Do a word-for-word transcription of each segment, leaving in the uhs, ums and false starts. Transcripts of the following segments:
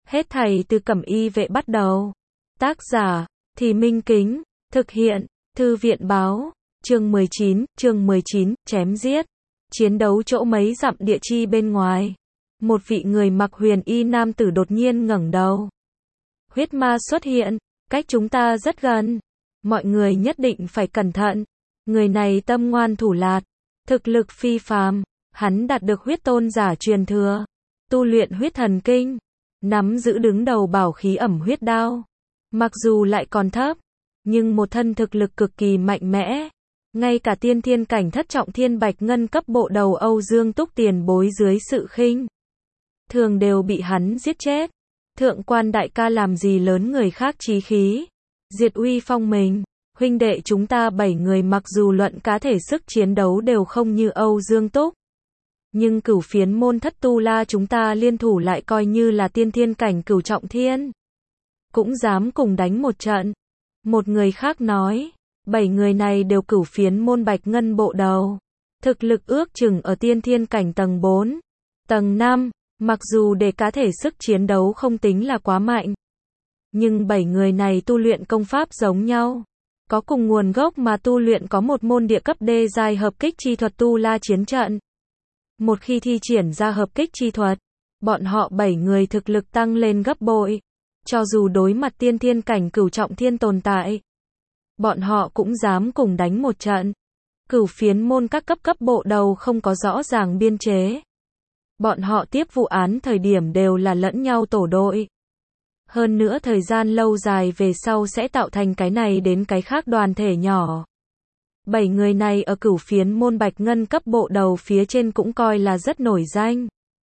Hết thảy từ Cẩm Y vệ bắt đầu. Tác giả, Thì Minh Kính, thực hiện, Thư viện báo, chương mười chín, chương mười chín, chém giết. Chiến đấu chỗ mấy dặm địa chi bên ngoài. Một vị người mặc huyền y nam tử đột nhiên ngẩng đầu. Huyết ma xuất hiện, cách chúng ta rất gần. Mọi người nhất định phải cẩn thận. Người này tâm ngoan thủ lạt, thực lực phi phàm, hắn đạt được huyết tôn giả truyền thừa, tu luyện huyết thần kinh, nắm giữ đứng đầu bảo khí ẩm huyết đao. Mặc dù lại còn thấp, nhưng một thân thực lực cực kỳ mạnh mẽ. Ngay cả tiên thiên cảnh thất trọng thiên bạch ngân cấp bộ đầu Âu Dương Túc tiền bối dưới sự khinh thường đều bị hắn giết chết. Thượng quan đại ca làm gì lớn người khác chí khí, diệt uy phong mình. Huynh đệ chúng ta bảy người mặc dù luận cá thể sức chiến đấu đều không như Âu Dương Túc, nhưng cửu phiến môn thất tu la chúng ta liên thủ lại coi như là tiên thiên cảnh cửu trọng thiên, cũng dám cùng đánh một trận. Một người khác nói, bảy người này đều cửu phiến môn bạch ngân bộ đầu, thực lực ước chừng ở tiên thiên cảnh tầng bốn, tầng năm, mặc dù để cá thể sức chiến đấu không tính là quá mạnh, nhưng bảy người này tu luyện công pháp giống nhau, có cùng nguồn gốc mà tu luyện có một môn địa cấp đê giai hợp kích chi thuật tu la chiến trận. Một khi thi triển ra hợp kích chi thuật, bọn họ bảy người thực lực tăng lên gấp bội. Cho dù đối mặt tiên thiên cảnh cửu trọng thiên tồn tại, bọn họ cũng dám cùng đánh một trận. Cửu phiến môn các cấp cấp bộ đầu không có rõ ràng biên chế. Bọn họ tiếp vụ án thời điểm đều là lẫn nhau tổ đội. Hơn nữa thời gian lâu dài về sau sẽ tạo thành cái này đến cái khác đoàn thể nhỏ. Bảy người này ở cửu phiến môn bạch ngân cấp bộ đầu phía trên cũng coi là rất nổi danh.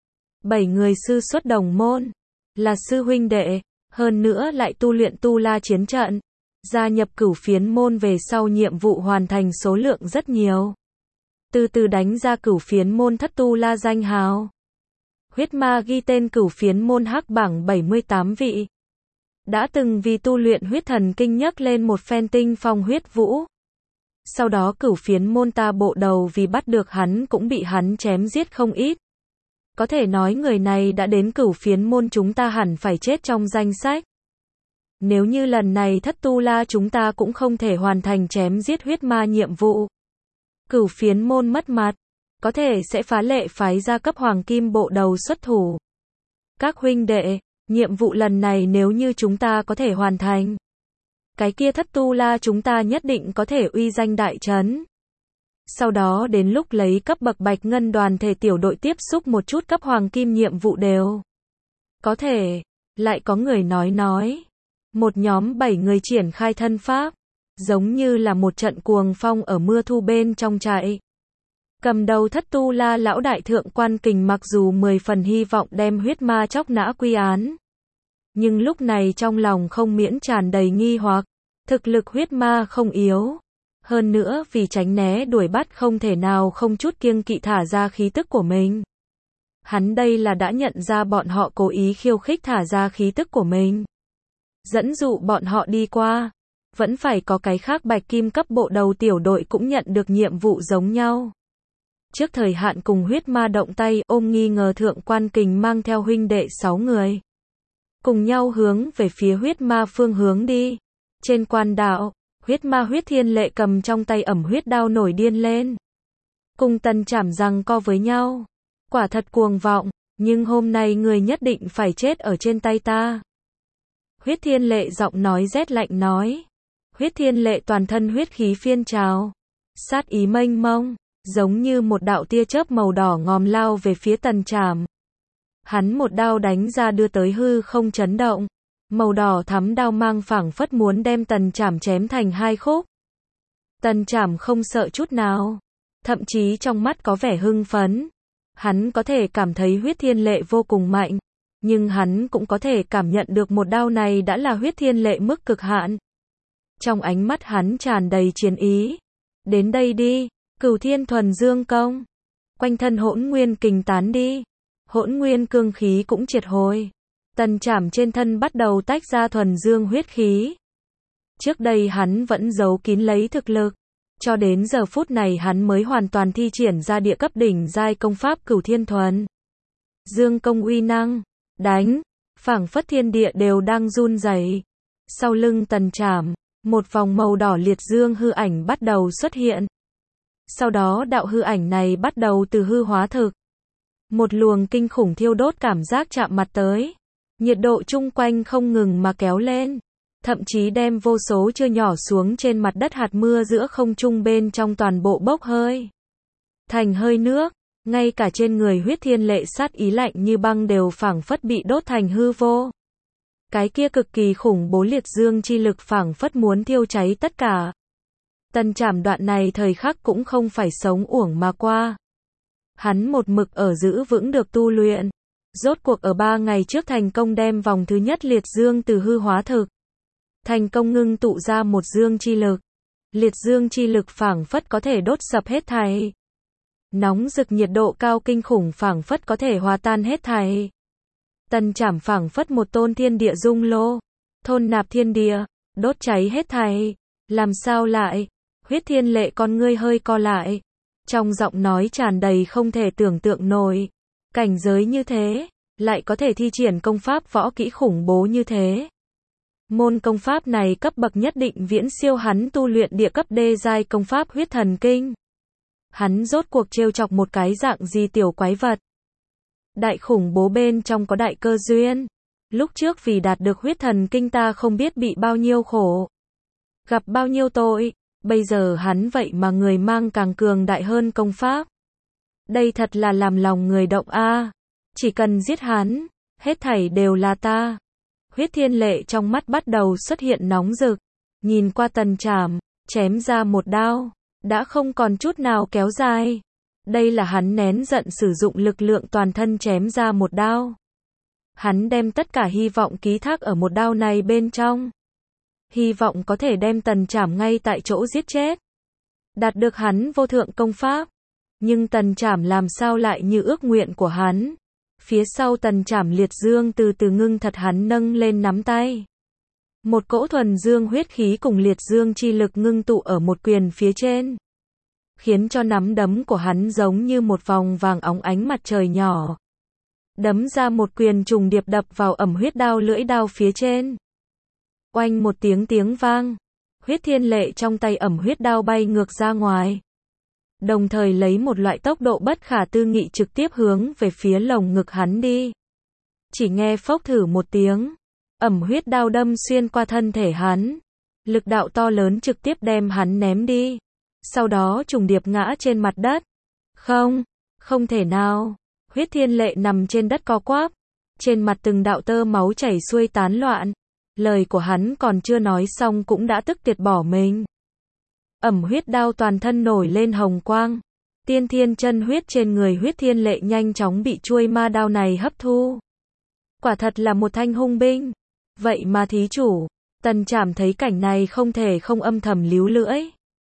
Bảy người sư xuất đồng môn, là sư huynh đệ, hơn nữa lại tu luyện tu la chiến trận. Gia nhập cửu phiến môn về sau nhiệm vụ hoàn thành số lượng rất nhiều. Từ từ đánh ra cửu phiến môn thất tu la danh hào. Huyết ma ghi tên cửu phiến môn hắc bảng bảy mươi tám vị. Đã từng vì tu luyện huyết thần kinh nhấc lên một phen tinh phong huyết vũ. Sau đó cửu phiến môn ta bộ đầu vì bắt được hắn cũng bị hắn chém giết không ít. Có thể nói người này đã đến cửu phiến môn chúng ta hẳn phải chết trong danh sách. Nếu như lần này thất tu la chúng ta cũng không thể hoàn thành chém giết huyết ma nhiệm vụ, cửu phiến môn mất mặt, có thể sẽ phá lệ phái ra cấp hoàng kim bộ đầu xuất thủ. Các huynh đệ, nhiệm vụ lần này nếu như chúng ta có thể hoàn thành, cái kia thất tu la chúng ta nhất định có thể uy danh đại trấn. Sau đó đến lúc lấy cấp bậc bạch ngân đoàn thể tiểu đội tiếp xúc một chút cấp hoàng kim nhiệm vụ đều có thể. Lại có người nói nói, một nhóm bảy người triển khai thân pháp, giống như là một trận cuồng phong ở mưa thu bên trong chạy. Cầm đầu thất tu la lão đại thượng quan kình mặc dù mười phần hy vọng đem huyết ma chóc nã quy án, nhưng lúc này trong lòng không miễn tràn đầy nghi hoặc. Thực lực huyết ma không yếu, hơn nữa vì tránh né đuổi bắt không thể nào không chút kiêng kỵ thả ra khí tức của mình. Hắn đây là đã nhận ra bọn họ cố ý khiêu khích thả ra khí tức của mình, dẫn dụ bọn họ đi qua. Vẫn phải có cái khác bạch kim cấp bộ đầu tiểu đội cũng nhận được nhiệm vụ giống nhau. Trước thời hạn cùng huyết ma động tay ôm nghi ngờ thượng quan kình mang theo huynh đệ sáu người, cùng nhau hướng về phía huyết ma phương hướng đi. Trên quan đạo, huyết ma huyết thiên lệ cầm trong tay ẩm huyết đao nổi điên lên. Cùng tần chảm giằng co với nhau. Quả thật cuồng vọng, nhưng hôm nay người nhất định phải chết ở trên tay ta. Huyết thiên lệ giọng nói rét lạnh nói. Huyết thiên lệ toàn thân huyết khí phiên trào, sát ý mênh mông, giống như một đạo tia chớp màu đỏ ngòm lao về phía tần chảm. Hắn một đao đánh ra đưa tới hư không chấn động. Màu đỏ thắm đao mang phảng phất muốn đem tần chảm chém thành hai khúc. Tần chảm không sợ chút nào, thậm chí trong mắt có vẻ hưng phấn. Hắn có thể cảm thấy huyết thiên lệ vô cùng mạnh, nhưng hắn cũng có thể cảm nhận được một đao này đã là huyết thiên lệ mức cực hạn. Trong ánh mắt hắn tràn đầy chiến ý. Đến đây đi, cửu thiên thuần dương công. Quanh thân hỗn nguyên kình tán đi. Hỗn nguyên cương khí cũng triệt hồi. Tần chảm trên thân bắt đầu tách ra thuần dương huyết khí. Trước đây hắn vẫn giấu kín lấy thực lực, cho đến giờ phút này hắn mới hoàn toàn thi triển ra địa cấp đỉnh giai công pháp cửu thiên thuần dương công uy năng. Đánh, phảng phất thiên địa đều đang run rẩy. Sau lưng Tần Trảm, một vòng màu đỏ liệt dương hư ảnh bắt đầu xuất hiện. Sau đó đạo hư ảnh này bắt đầu từ hư hóa thực. Một luồng kinh khủng thiêu đốt cảm giác chạm mặt tới. Nhiệt độ chung quanh không ngừng mà kéo lên. Thậm chí đem vô số chưa nhỏ xuống trên mặt đất hạt mưa giữa không trung bên trong toàn bộ bốc hơi. Thành hơi nước, ngay cả trên người Huyết Thiên Lệ sát ý lạnh như băng đều phảng phất bị đốt thành hư vô. Cái kia cực kỳ khủng bố liệt dương chi lực phảng phất muốn thiêu cháy tất cả. Tần Trảm đoạn này thời khắc cũng không phải sống uổng mà qua. Hắn một mực ở giữ vững được tu luyện. Rốt cuộc ở ba ngày trước thành công đem vòng thứ nhất liệt dương từ hư hóa thực. Thành công ngưng tụ ra một dương chi lực. Liệt dương chi lực phảng phất có thể đốt sập hết thảy. Nóng rực nhiệt độ cao kinh khủng phảng phất có thể hòa tan hết thảy. Tần Trảm phảng phất một tôn thiên địa dung lô, thôn nạp thiên địa, đốt cháy hết thảy. Làm sao lại? Huyết Thiên Lệ con ngươi hơi co lại. Trong giọng nói tràn đầy không thể tưởng tượng nổi. Cảnh giới như thế, lại có thể thi triển công pháp võ kỹ khủng bố như thế. Môn công pháp này cấp bậc nhất định viễn siêu hắn tu luyện địa cấp đê giai công pháp huyết thần kinh. Hắn rốt cuộc trêu chọc một cái dạng gì tiểu quái vật. Đại khủng bố bên trong có đại cơ duyên. Lúc trước vì đạt được huyết thần kinh ta không biết bị bao nhiêu khổ. Gặp bao nhiêu tội. Bây giờ hắn vậy mà người mang càng cường đại hơn công pháp. Đây thật là làm lòng người động a. Chỉ cần giết hắn, hết thảy đều là ta. Huyết Thiên Lệ trong mắt bắt đầu xuất hiện nóng rực. Nhìn qua Tần Trảm, chém ra một đao. Đã không còn chút nào kéo dài. Đây là hắn nén giận sử dụng lực lượng toàn thân chém ra một đao. Hắn đem tất cả hy vọng ký thác ở một đao này bên trong. Hy vọng có thể đem Tần Trảm ngay tại chỗ giết chết. Đạt được hắn vô thượng công pháp. Nhưng Tần Trảm làm sao lại như ước nguyện của hắn. Phía sau Tần Trảm liệt dương từ từ ngưng thật hắn nâng lên nắm tay. Một cỗ thuần dương huyết khí cùng liệt dương chi lực ngưng tụ ở một quyền phía trên. Khiến cho nắm đấm của hắn giống như một vòng vàng óng ánh mặt trời nhỏ. Đấm ra một quyền trùng điệp đập vào ẩm huyết đao lưỡi đao phía trên. Oanh một tiếng tiếng vang. Huyết Thiên Lệ trong tay ẩm huyết đao bay ngược ra ngoài. Đồng thời lấy một loại tốc độ bất khả tư nghị trực tiếp hướng về phía lồng ngực hắn đi. Chỉ nghe phốc thử một tiếng. Ẩm huyết đao đâm xuyên qua thân thể hắn. Lực đạo to lớn trực tiếp đem hắn ném đi. Sau đó trùng điệp ngã trên mặt đất. Không, không thể nào. Huyết Thiên Lệ nằm trên đất co quắp. Trên mặt từng đạo tơ máu chảy xuôi tán loạn. Lời của hắn còn chưa nói xong cũng đã tức tiệt bỏ mình. Ẩm huyết đao toàn thân nổi lên hồng quang. Tiên thiên chân huyết trên người Huyết Thiên Lệ nhanh chóng bị chuôi ma đao này hấp thu. Quả thật là một thanh hung binh. Vậy mà thí chủ, Tần Trảm thấy cảnh này không thể không âm thầm líu lưỡi.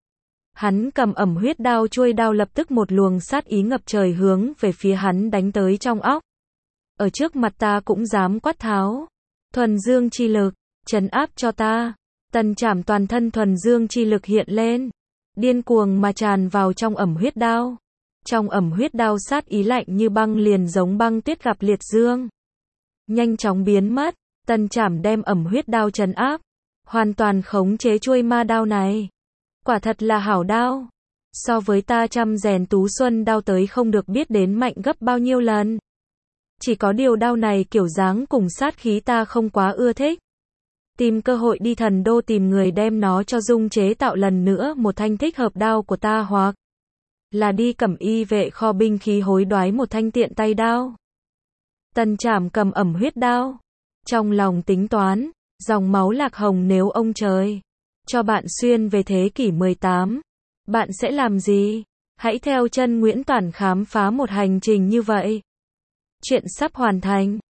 Hắn cầm ẩm huyết đao chuôi đao lập tức một luồng sát ý ngập trời hướng về phía hắn đánh tới trong óc. Ở trước mặt ta cũng dám quát tháo. Thuần dương chi lực, trấn áp cho ta. Tần Trảm toàn thân thuần dương chi lực hiện lên. Điên cuồng mà tràn vào trong ẩm huyết đao. Trong ẩm huyết đao sát ý lạnh như băng liền giống băng tuyết gặp liệt dương. Nhanh chóng biến mất. Tần Trảm đem ẩm huyết đao trấn áp. Hoàn toàn khống chế chuôi ma đao này. Quả thật là hảo đao. So với ta trăm rèn tú xuân đao tới không được biết đến mạnh gấp bao nhiêu lần. Chỉ có điều đao này kiểu dáng cùng sát khí ta không quá ưa thích. Tìm cơ hội đi thần đô tìm người đem nó cho dung chế tạo lần nữa một thanh thích hợp đao của ta hoặc là đi cẩm y vệ kho binh khí hối đoái một thanh tiện tay đao. Tần Trảm cầm ẩm huyết đao. Trong lòng tính toán, dòng máu lạc hồng nếu ông trời cho bạn xuyên về thế kỷ mười tám, bạn sẽ làm gì? Hãy theo chân Nguyễn Toản khám phá một hành trình như vậy. Chuyện sắp hoàn thành.